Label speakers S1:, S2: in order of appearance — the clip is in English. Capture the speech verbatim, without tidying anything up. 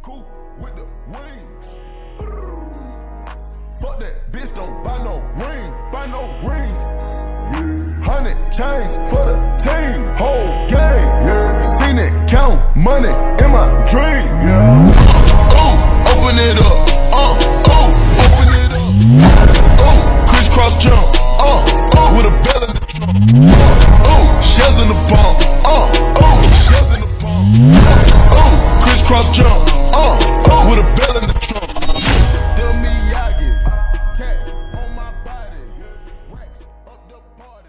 S1: Cool with the wings. Fuck that bitch, don't buy no ring, buy no rings. Hundred chains for the team, whole game. Yeah. Seen it count money in my dream. Yeah. Oh, open it up. Uh, oh, open it up. Oh, crisscross jump. Uh, oh, with a bell in the trunk. Uh, oh, shells in the palm. Uh, oh, shells in the palm. Uh, oh, crisscross jump. Uh, oh, with a bell in the trunk. The Miyagi, cats on my body, racks up the party.